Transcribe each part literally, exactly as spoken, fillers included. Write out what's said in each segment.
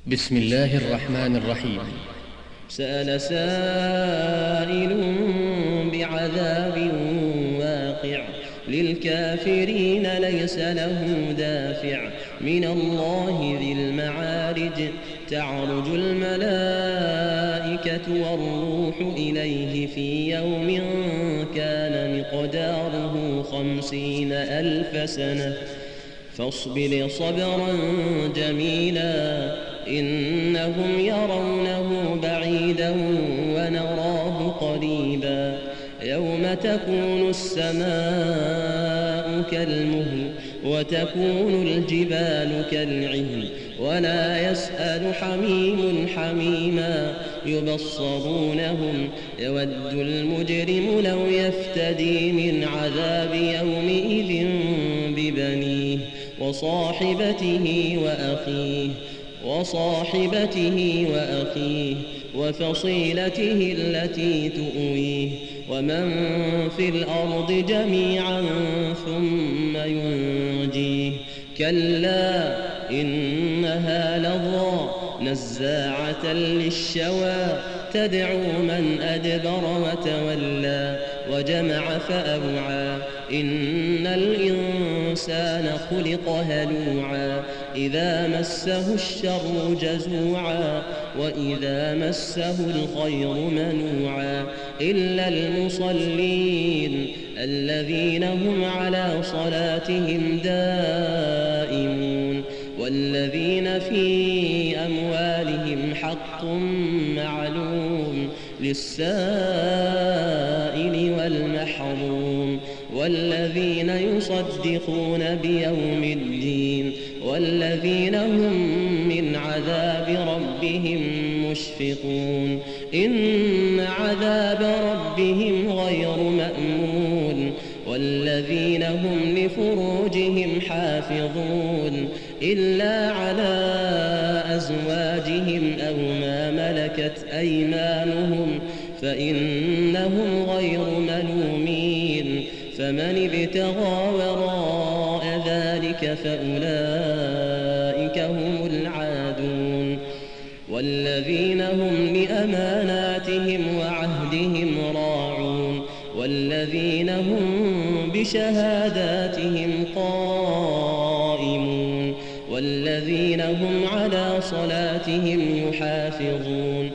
بسم الله الرحمن الرحيم. سأل سائل بعذاب واقع للكافرين ليس له دافع من الله ذي المعارج تعرج الملائكة والروح إليه في يوم كان مقداره خمسين ألف سنة فاصبر صبرا جميلا إنهم يرونه بعيدا ونراه قريبا يوم تكون السماء كالمهل وتكون الجبال كالعهن ولا يسأل حميم حميما يبصرونهم يود المجرم لو يفتدي من عذاب يومئذ ببنيه وصاحبته وأخيه وصاحبته وأخيه وفصيلته التي تؤويه ومن في الأرض جميعا ثم ينجيه كلا إنها لظى نزاعة للشوى تدعو من أدبر وتولى وجمع فأوعى إن الإنسان خلق هلوعا إذا مسه الشر جزوعا وإذا مسه الخير منوعا إلا المصلين الذين هم على صلاتهم دائمون والذين في أموالهم حق معلوم للسائل والمحروم والذين يصدقون بيوم الدين والذين هم من عذاب ربهم مشفقون إن عذاب ربهم غير مأمون والذين هم لفروجهم حافظون إلا على أزواجهم أو ما ملكت أيمانهم فإنهم غير ملومين فمن ابتغى وراء ذلك فأولئك هم العادون والذين هم لأماناتهم وعهدهم راعون والذين هم بشهاداتهم قائمون والذين هم على صلاتهم يحافظون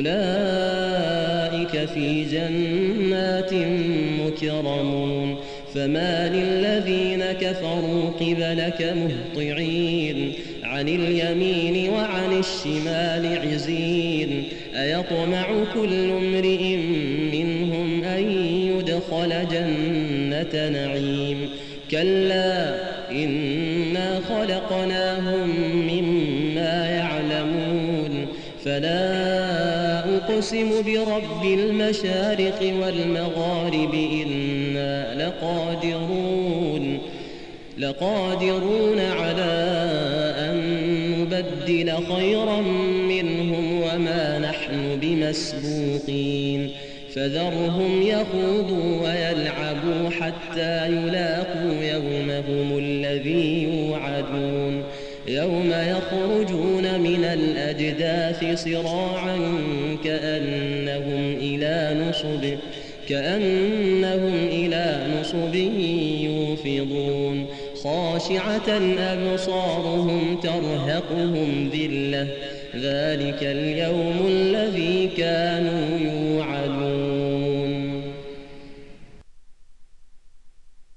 أولئك في جنات مكرمون فما للذين كفروا قبلك مهطعين عن اليمين وعن الشمال عزين أيطمع كل امرئ منهم أن يدخل جنة نعيم كلا إنا خلقناهم مما يعلمون فلا أقسم برب المشارق والمغارب إنا لقادرون لقادرون على أن نبدل خيرا منهم وما نحن بمسبوقين فذرهم يخوضوا ويلعبوا حتى يلاقوا يومهم الذي يوعدون يوم يخرجون من الأجداث صراعا كأنهم إلى نصب كأنهم إلى نصب يوفضون خاشعة أبصارهم ترهقهم ذلة ذلك اليوم الذي كانوا يوعدون